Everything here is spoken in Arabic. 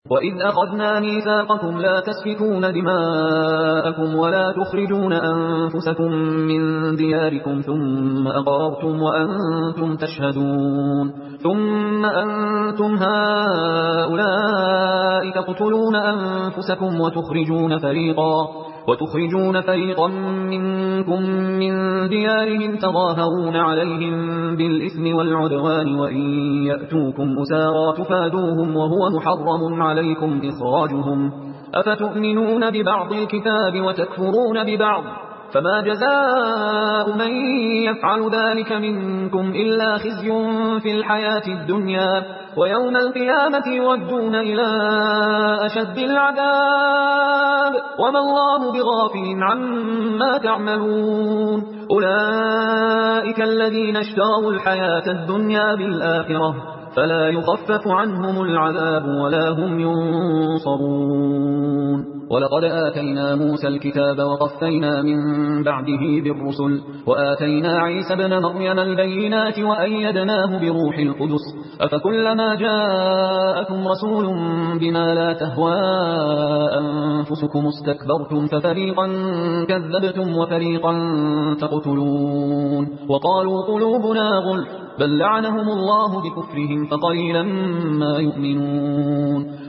وَإِذْ أَخَذْنَا مِيثَاقَكُمْ لَا تَسْفِكُونَ دِمَاءَكُمْ وَلَا تُخْرِجُونَ أَنفُسَكُم مِّن دِيَارِكُمْ ثُمَّ أَقْرَرْتُمْ وَأَنتُمْ تَشْهَدُونَ ثُمَّ أَنتُمْ هَؤُلَاءِ تَقْتُلُونَ أَنفُسَكُمْ وتخرجون فريقا منكم من ديارهم تظاهرون عليهم بالإثم والعدوان وإن يأتوكم أسارى تفادوهم وهو محرم عليكم إخراجهم أفتؤمنون ببعض الكتاب وتكفرون ببعض فما جزاء من يفعل ذلك منكم إلا خزي في الحياة الدنيا ويوم القيامة يردون إلى أشد العذاب وما الله بغافل عما تعملون أولئك الذين اشتروا الحياة الدنيا بالآخرة فلا يخفف عنهم العذاب ولا هم ينصرون ولقد آتينا موسى الكتاب وقفينا من بعده بالرسل وآتينا عيسى ابن مريم البينات وأيدناه بروح القدس أفكلما جاءكم رسول بما لا تهوى أنفسكم استكبرتم ففريقا كذبتم وفريقا تقتلون وقالوا قلوبنا غلف بل لعنهم الله بكفرهم فقليلا ما يؤمنون